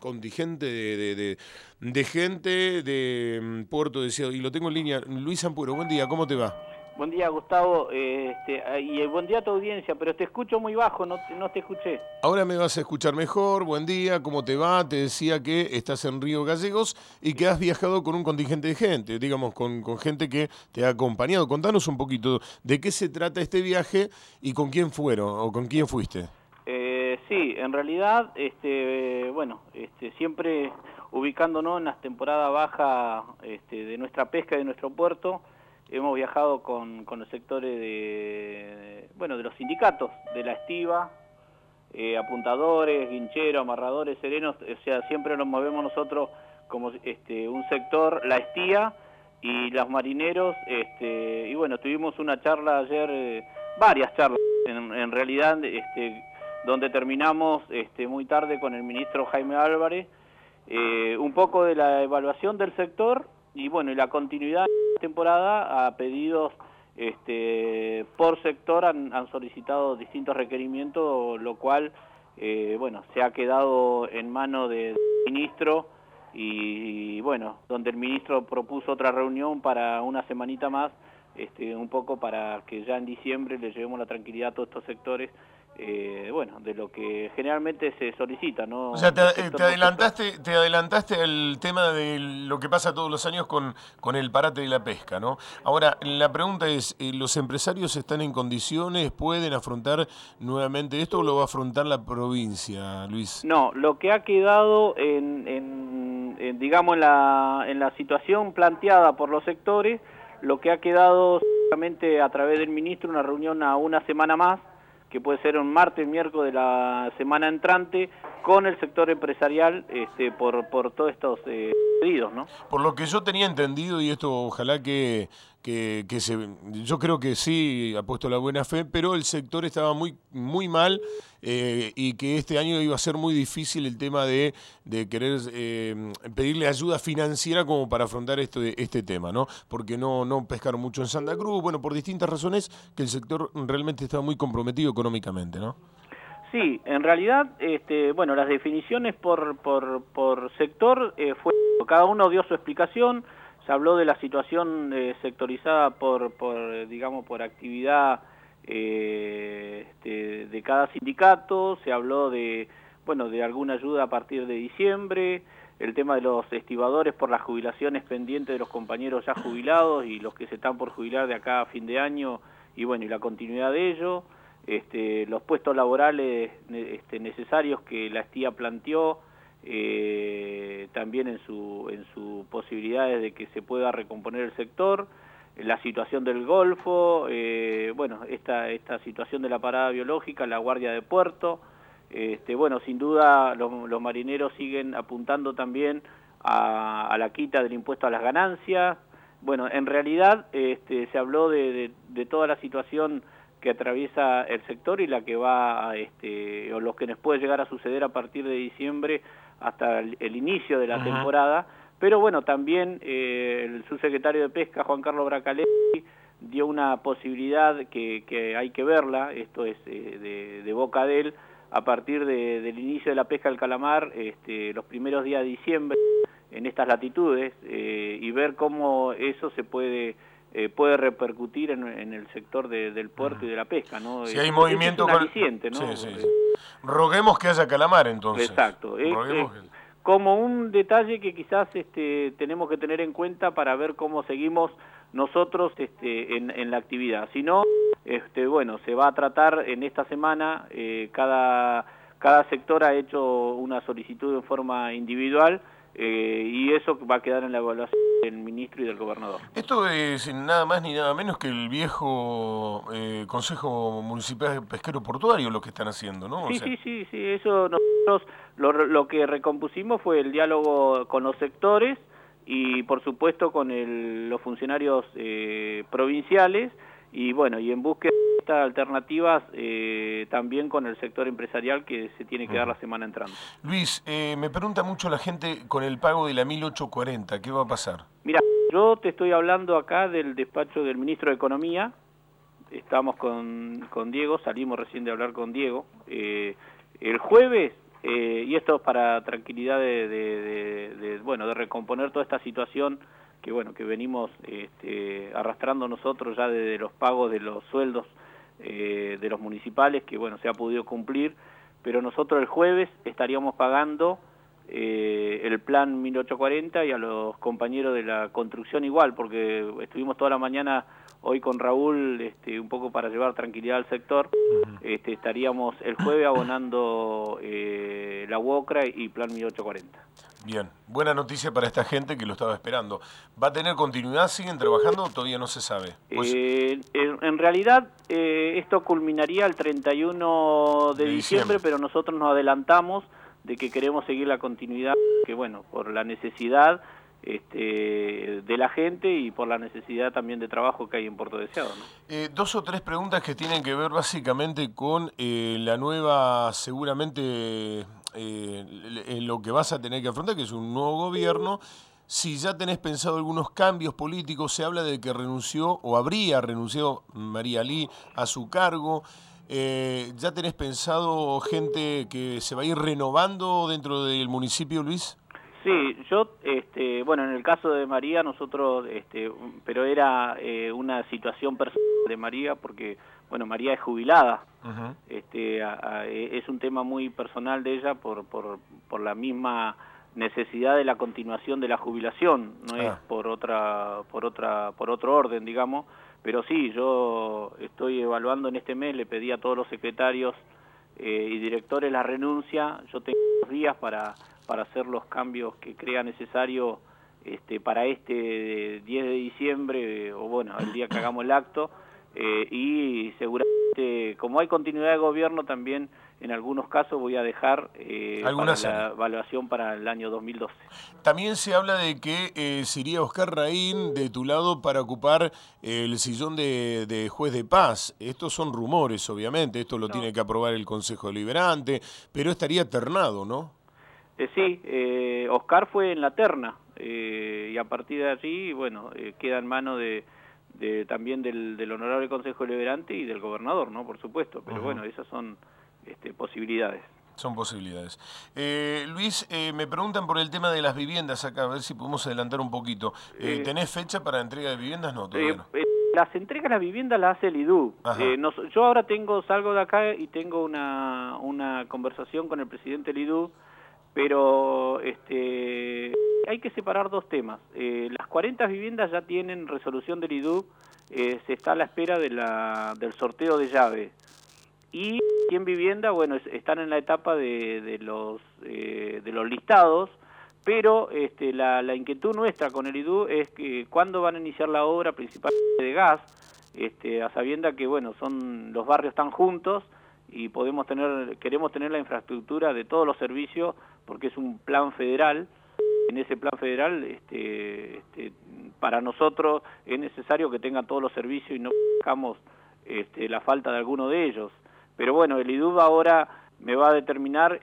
contingente de gente de Puerto Deseado. Y lo tengo en línea. Luis Ampuero, buen día, ¿cómo te va? Buen día, Gustavo, y buen día a tu audiencia, pero te escucho muy bajo, no te escuché. Ahora me vas a escuchar mejor. Buen día, ¿cómo te va? Te decía que estás en Río Gallegos y que has viajado con un contingente de gente, digamos, con gente que te ha acompañado. Contanos un poquito de qué se trata este viaje y con quién fueron o con quién fuiste. Sí, en realidad, siempre ubicándonos en las temporadas bajas de nuestra pesca y de nuestro puerto, hemos viajado con los sectores de los sindicatos, de la estiba, apuntadores, guincheros, amarradores, serenos, o sea, siempre nos movemos nosotros como un sector, la estía y los marineros, y bueno, tuvimos una charla ayer, varias charlas, en realidad, donde terminamos muy tarde con el ministro Jaime Álvarez, un poco de la evaluación del sector y bueno, y la continuidad de la temporada a pedidos por sector han solicitado distintos requerimientos, lo cual se ha quedado en manos del ministro y bueno, donde el ministro propuso otra reunión para una semanita más, un poco para que ya en diciembre le llevemos la tranquilidad a todos estos sectores, de lo que generalmente se solicita, ¿no? O sea, te adelantaste el tema de lo que pasa todos los años con el parate de la pesca, ¿no? Ahora, la pregunta es, ¿los empresarios están en condiciones, pueden afrontar nuevamente esto o lo va a afrontar la provincia, Luis? No, lo que ha quedado digamos, en la situación planteada por los sectores, lo que ha quedado solamente a través del ministro, una reunión a una semana más, que puede ser un martes, miércoles de la semana entrante, con el sector empresarial por todos estos pedidos, ¿no? Por lo que yo tenía entendido, y esto ojalá yo creo que sí ha puesto la buena fe, pero el sector estaba muy mal y que este año iba a ser muy difícil el tema de querer pedirle ayuda financiera como para afrontar este tema, ¿no? Porque no pescaron mucho en Santa Cruz, bueno, por distintas razones que el sector realmente estaba muy comprometido económicamente, ¿no? Sí, en realidad, las definiciones por sector cada uno dio su explicación. Se habló de la situación sectorizada por actividad de cada sindicato, se habló de alguna ayuda a partir de diciembre, el tema de los estibadores por las jubilaciones pendientes de los compañeros ya jubilados y los que se están por jubilar de acá a fin de año, y la continuidad de ello, los puestos laborales necesarios que la estía planteó, también en su posibilidades de que se pueda recomponer el sector, la situación del Golfo, esta situación de la parada biológica, la guardia de puerto, sin duda los marineros siguen apuntando también a la quita del impuesto a las ganancias. Bueno, en realidad se habló de toda la situación que atraviesa el sector y la que va o lo que nos puede llegar a suceder a partir de diciembre hasta el inicio de la temporada, pero bueno, también el subsecretario de Pesca, Juan Carlos Bracaletti, dio una posibilidad que hay que verla, esto es de boca de él, a partir del inicio de la pesca del calamar, los primeros días de diciembre, en estas latitudes, y ver cómo eso se puede repercutir en el sector del puerto y de la pesca, ¿no? Si hay movimiento es un aliciente, ¿no? Sí. Roguemos que haya calamar, entonces. Exacto. Como un detalle que quizás tenemos que tener en cuenta para ver cómo seguimos nosotros en la actividad. Si no, se va a tratar en esta semana, cada sector ha hecho una solicitud en forma individual, y eso va a quedar en la evaluación del ministro y del gobernador. Esto es nada más ni nada menos que el viejo Consejo Municipal Pesquero Portuario lo que están haciendo, ¿no? Sí, eso nosotros lo que recompusimos fue el diálogo con los sectores y por supuesto con los funcionarios provinciales y en búsqueda de estas alternativas también con el sector empresarial que se tiene que dar la semana entrante. Luis, me pregunta mucho la gente con el pago de la 1840, ¿qué va a pasar? Mira, yo te estoy hablando acá del despacho del ministro de Economía, estamos con Diego, salimos recién de hablar con Diego, el jueves y esto es para tranquilidad bueno, de recomponer toda esta situación que bueno, que venimos arrastrando nosotros ya desde los pagos de los sueldos de los municipales, que bueno, se ha podido cumplir, pero nosotros el jueves estaríamos pagando el plan 1840 y a los compañeros de la construcción igual, porque estuvimos toda la mañana hoy con Raúl un poco para llevar tranquilidad al sector. Estaríamos el jueves abonando la UOCRA y plan 1840. Bien, buena noticia para esta gente que lo estaba esperando. ¿Va a tener continuidad? ¿Siguen trabajando o todavía no se sabe? Pues... en realidad esto culminaría el 31 de diciembre, pero nosotros nos adelantamos de que queremos seguir la continuidad, que bueno, por la necesidad de la gente y por la necesidad también de trabajo que hay en Puerto Deseado, ¿no? 2 o 3 preguntas que tienen que ver básicamente con la nueva, seguramente, lo que vas a tener que afrontar, que es un nuevo gobierno. Si ya tenés pensado algunos cambios políticos, se habla de que renunció o habría renunciado María Lee a su cargo. ¿Ya tenés pensado gente que se va a ir renovando dentro del municipio, Luis? Sí, yo, bueno, en el caso de María, nosotros, pero era una situación personal de María, porque, bueno, María es jubilada. Es un tema muy personal de ella por la misma necesidad de la continuación de la jubilación, no es por otro orden, digamos. Pero sí, yo estoy evaluando en este mes, le pedí a todos los secretarios y directores la renuncia. Yo tengo 2 días para hacer los cambios que crea necesario para 10 de diciembre, o bueno, el día que hagamos el acto, y seguramente, como hay continuidad de gobierno, también en algunos casos voy a dejar para la evaluación para el año 2012. También se habla de que se iría Oscar Raín de tu lado para ocupar el sillón de juez de paz. Estos son rumores, obviamente, esto lo tiene que aprobar el Consejo Deliberante, pero estaría ternado, ¿no? Sí, Oscar fue en la terna, y a partir de allí, bueno, queda en manos también del Honorable Consejo Deliberante y del gobernador, ¿no? Por supuesto, pero bueno, esas son posibilidades. Son posibilidades. Luis, me preguntan por el tema de las viviendas acá, a ver si podemos adelantar un poquito. ¿Tenés fecha para entrega de viviendas? No, todavía no. Las entregas de las viviendas las hace el IDU. Yo ahora salgo de acá y tengo una conversación con el presidente del IDU, pero hay que separar 2 temas. Las 40 viviendas ya tienen resolución del IDU, se está a la espera del sorteo de llave. Y 100 viviendas, bueno, están en la etapa de los listados, pero la inquietud nuestra con el IDU es que cuándo van a iniciar la obra principalmente de gas, a sabienda que, bueno, los barrios están juntos y queremos tener la infraestructura de todos los servicios, porque es un plan federal. En ese plan federal, para nosotros es necesario que tengan todos los servicios y no dejamos la falta de alguno de ellos. Pero bueno, el IDUB ahora me va a determinar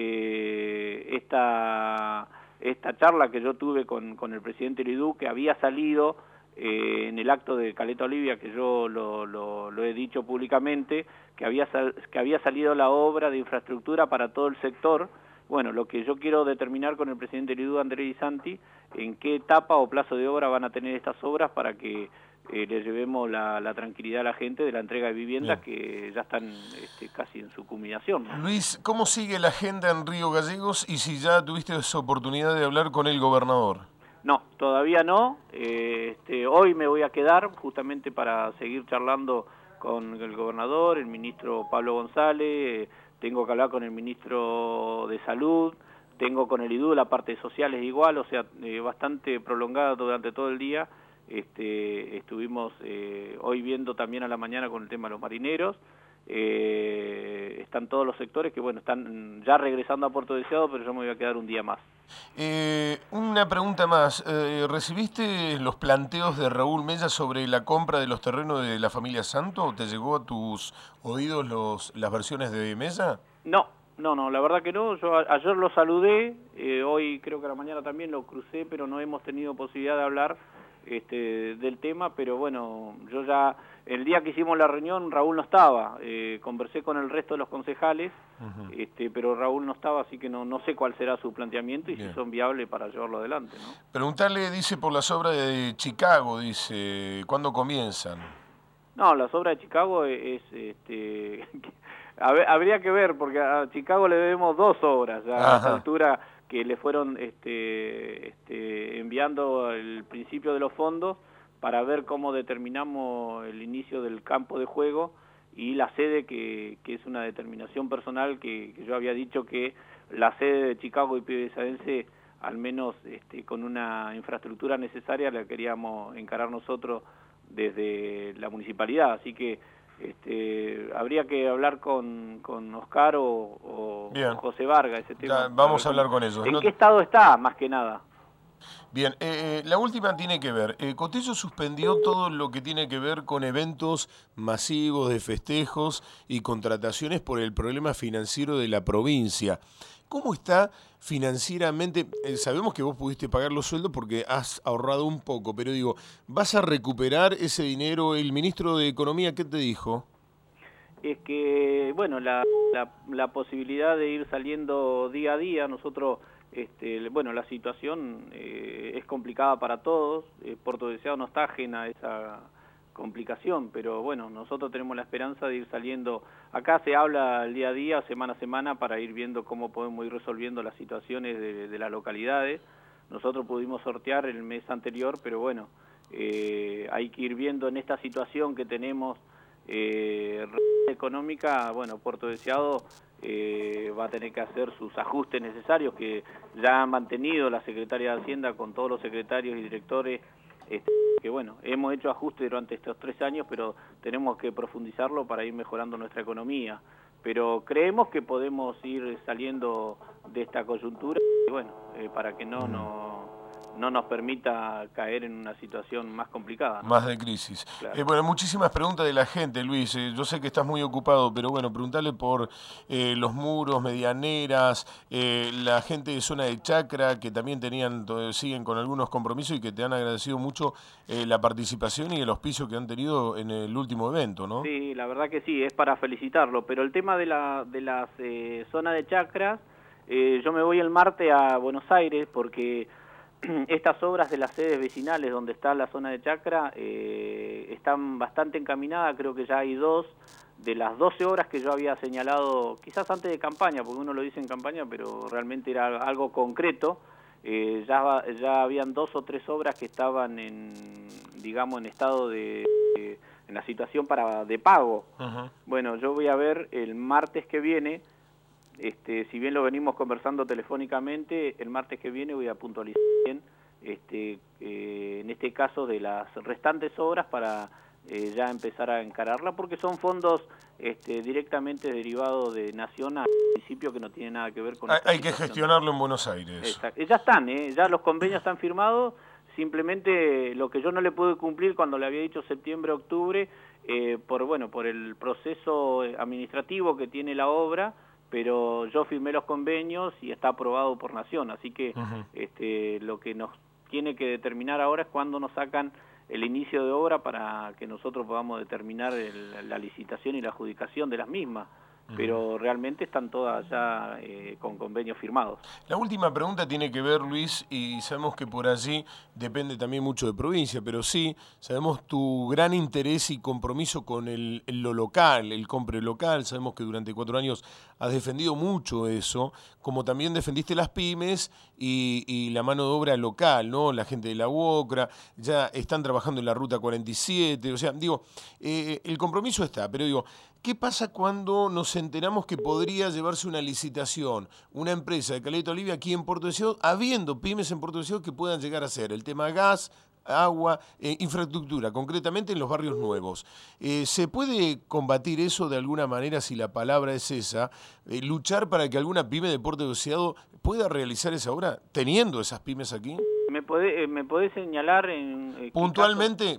esta charla que yo tuve con el presidente del IDUB, que había salido en el acto de Caleta Olivia, que yo lo he dicho públicamente, que había salido la obra de infraestructura para todo el sector. Bueno, lo que yo quiero determinar con el presidente del IDUB, Andrés Di Santi, en qué etapa o plazo de obra van a tener estas obras para que le llevemos la tranquilidad a la gente de la entrega de viviendas que ya están casi en su culminación, ¿no? Luis, ¿cómo sigue la agenda en Río Gallegos y si ya tuviste esa oportunidad de hablar con el gobernador? No, todavía no. Hoy me voy a quedar justamente para seguir charlando con el gobernador, el ministro Pablo González, tengo que hablar con el ministro de Salud, tengo con el IDU la parte social es igual, o sea, bastante prolongada durante todo el día. Estuvimos hoy viendo también a la mañana con el tema de los marineros. Están todos los sectores que, bueno, están ya regresando a Puerto Deseado, pero yo me voy a quedar un día más. Una pregunta más. ¿Recibiste los planteos de Raúl Mella sobre la compra de los terrenos de la familia Santo? ¿Te llegó a tus oídos las versiones de Mella? No, la verdad que no. Yo ayer lo saludé, hoy creo que a la mañana también lo crucé, pero no hemos tenido posibilidad de hablar del tema, pero bueno, yo ya el día que hicimos la reunión Raúl no estaba, conversé con el resto de los concejales, pero Raúl no estaba, así que no sé cuál será su planteamiento y si son viables para llevarlo adelante, ¿no? Preguntarle, dice, por las obras de Chicago, dice, ¿cuándo comienzan? No, las obras de Chicago habría que ver, porque a Chicago le debemos 2 obras ya a esta altura, que le fueron enviando el principio de los fondos para ver cómo determinamos el inicio del campo de juego y la sede, que es una determinación personal que yo había dicho que la sede de Chicago y Piedesadense, al menos con una infraestructura necesaria, la queríamos encarar nosotros desde la municipalidad, así que habría que hablar con Oscar o José Vargas ese tema. Vamos a hablar con ellos. ¿En qué estado está, más que nada? Bien, la última tiene que ver, Cotello suspendió todo lo que tiene que ver con eventos masivos de festejos y contrataciones por el problema financiero de la provincia. ¿Cómo está financieramente? Sabemos que vos pudiste pagar los sueldos porque has ahorrado un poco, pero digo, ¿vas a recuperar ese dinero? El ministro de Economía, ¿qué te dijo? Es que, bueno, la posibilidad de ir saliendo día a día, nosotros, bueno, la situación es complicada para todos, Puerto Deseado no está ajena a esa complicación, pero bueno, nosotros tenemos la esperanza de ir saliendo. Acá se habla el día a día, semana a semana, para ir viendo cómo podemos ir resolviendo las situaciones de las localidades. Nosotros pudimos sortear el mes anterior, pero bueno, hay que ir viendo en esta situación que tenemos económica. Bueno, Puerto Deseado va a tener que hacer sus ajustes necesarios que ya han mantenido la Secretaría de Hacienda con todos los secretarios y directores, que bueno, hemos hecho ajustes durante estos 3 años, pero tenemos que profundizarlo para ir mejorando nuestra economía. Pero creemos que podemos ir saliendo de esta coyuntura, y bueno, para que no nos permita caer en una situación más complicada, ¿no? Más de crisis. Claro. Bueno, muchísimas preguntas de la gente, Luis. Yo sé que estás muy ocupado, pero bueno, preguntarle por los muros, medianeras, la gente de zona de Chacra, que también siguen con algunos compromisos y que te han agradecido mucho la participación y el auspicio que han tenido en el último evento, ¿no? Sí, la verdad que sí, es para felicitarlo, pero el tema de las zonas de Chacra, yo me voy el martes a Buenos Aires porque estas obras de las sedes vecinales donde está la zona de Chacra están bastante encaminadas. Creo que ya hay 2 de las 12 obras que yo había señalado, quizás antes de campaña, porque uno lo dice en campaña, pero realmente era algo concreto. Ya habían 2 o 3 obras que estaban en estado en la situación de pago. Bueno, yo voy a ver el martes que viene. Si bien lo venimos conversando telefónicamente, el martes que viene voy a puntualizar bien en este caso de las restantes obras para ya empezar a encararla, porque son fondos directamente derivados de Nación al municipio, que no tiene nada que ver con... Hay que gestionarlo en Buenos Aires. Exacto. Ya están, ya los convenios están firmados, simplemente lo que yo no le pude cumplir cuando le había dicho septiembre, octubre, por el proceso administrativo que tiene la obra, pero yo firmé los convenios y está aprobado por Nación, así que lo que nos tiene que determinar ahora es cuándo nos sacan el inicio de obra para que nosotros podamos determinar la licitación y la adjudicación de las mismas, pero realmente están todas ya con convenios firmados. La última pregunta tiene que ver, Luis, y sabemos que por allí depende también mucho de provincia, pero sí, sabemos tu gran interés y compromiso con lo local, el compre local. Sabemos que durante 4 años has defendido mucho eso, como también defendiste las pymes y la mano de obra local, ¿no? La gente de la UOCRA, ya están trabajando en la Ruta 47, o sea, digo, el compromiso está, pero digo, ¿qué pasa cuando nos enteramos que podría llevarse una licitación, una empresa de Caleta Olivia aquí en Puerto Deseado, habiendo pymes en Puerto Deseado que puedan llegar a hacer el tema gas, agua, infraestructura, concretamente en los barrios nuevos? ¿Se puede combatir eso de alguna manera, si la palabra es esa, luchar para que alguna pyme de Puerto Deseado pueda realizar esa obra teniendo esas pymes aquí? ¿Me podés señalar puntualmente?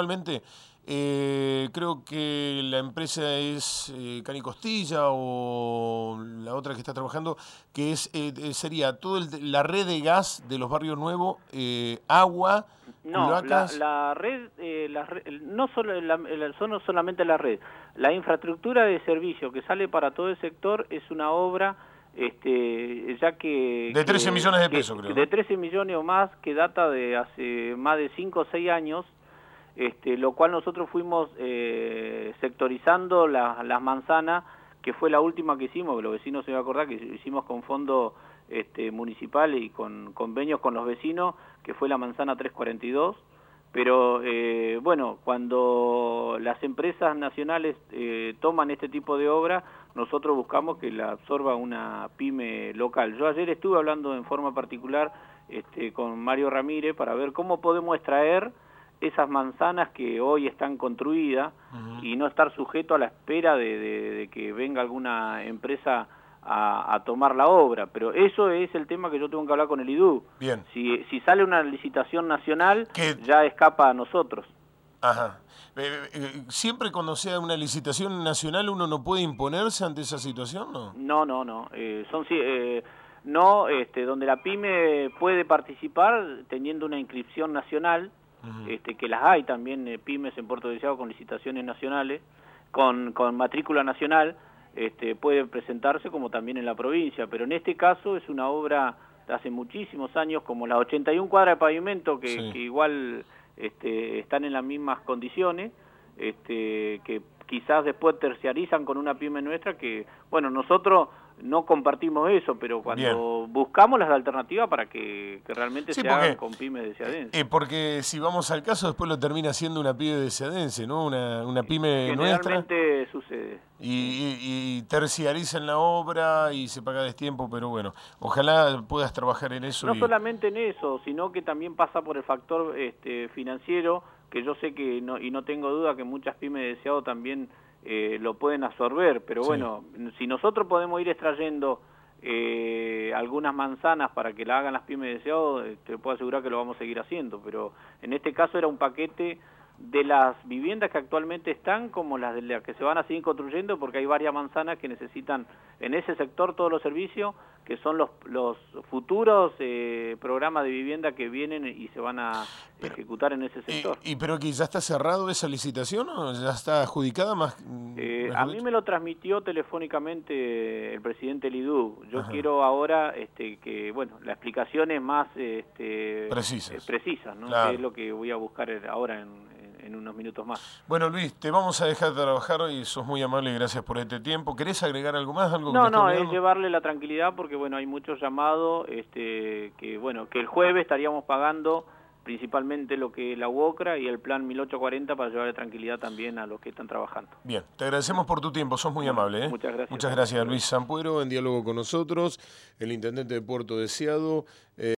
Creo que la empresa es Cani Costilla, o la otra que está trabajando, que sería toda la red de gas de los barrios nuevos, agua, No, cloacas. la red, no no solamente la red, la infraestructura de servicio que sale para todo el sector es una obra, ya De 13 millones de pesos, creo, ¿no? de 13 millones o más, que data de hace más de 5 o 6 años, lo cual nosotros fuimos sectorizando las manzanas, que fue la última que hicimos, que los vecinos se van a acordar que hicimos con fondo municipal y con convenios con los vecinos, que fue la manzana 342, pero bueno, cuando las empresas nacionales toman este tipo de obra, nosotros buscamos que la absorba una pyme local. Yo ayer estuve hablando en forma particular con Mario Ramírez para ver cómo podemos extraer esas manzanas que hoy están construidas y no estar sujeto a la espera de que venga alguna empresa a tomar la obra, pero eso es el tema que yo tengo que hablar con el IDU. Bien. Si sale una licitación nacional, ¿Qué? ya escapa a nosotros. Ajá. ¿Siempre cuando sea una licitación nacional uno no puede imponerse ante esa situación, no? No. No, donde la pyme puede participar teniendo una inscripción nacional, que las hay también pymes en Puerto Deseado con licitaciones nacionales, con matrícula nacional, puede presentarse como también en la provincia, pero en este caso es una obra de hace muchísimos años, como las 81 cuadras de pavimento, que igual están en las mismas condiciones, que quizás después terciarizan con una pyme nuestra, que, bueno, nosotros no compartimos eso, pero cuando buscamos las alternativas para que realmente se hagan con pymes deseadenses. Porque si vamos al caso, después lo termina siendo una pyme deseadense, ¿no? Una pyme nuestra. Generalmente sucede. Y terciarizan la obra y se paga a destiempo, pero bueno, ojalá puedas trabajar en eso. No solamente en eso, sino que también pasa por el factor financiero, que yo sé que no tengo duda que muchas pymes deseado también lo pueden absorber, pero bueno, si nosotros podemos ir extrayendo algunas manzanas para que la hagan las pymes deseado, te puedo asegurar que lo vamos a seguir haciendo, pero en este caso era un paquete de las viviendas que actualmente están como las de las que se van a seguir construyendo, porque hay varias manzanas que necesitan en ese sector todos los servicios, que son los futuros programas de vivienda que vienen y se van a ejecutar en ese sector. ¿Pero que ya está cerrado esa licitación o ya está adjudicada? A mí me lo transmitió telefónicamente el presidente Lidú. Yo quiero ahora que, bueno, la explicación es más precisa, ¿no? Claro. Que es lo que voy a buscar ahora en unos minutos más. Bueno, Luis, te vamos a dejar de trabajar y sos muy amable y gracias por este tiempo. ¿Querés agregar algo más? No, es llevarle la tranquilidad porque, bueno, hay muchos llamados, que, bueno, que el jueves estaríamos pagando principalmente lo que es la UOCRA y el plan 1840 para llevarle tranquilidad también a los que están trabajando. Bien, te agradecemos por tu tiempo, sos muy amable. Muchas gracias. Muchas gracias, Luis Sampuero, en diálogo con nosotros, el intendente de Puerto Deseado.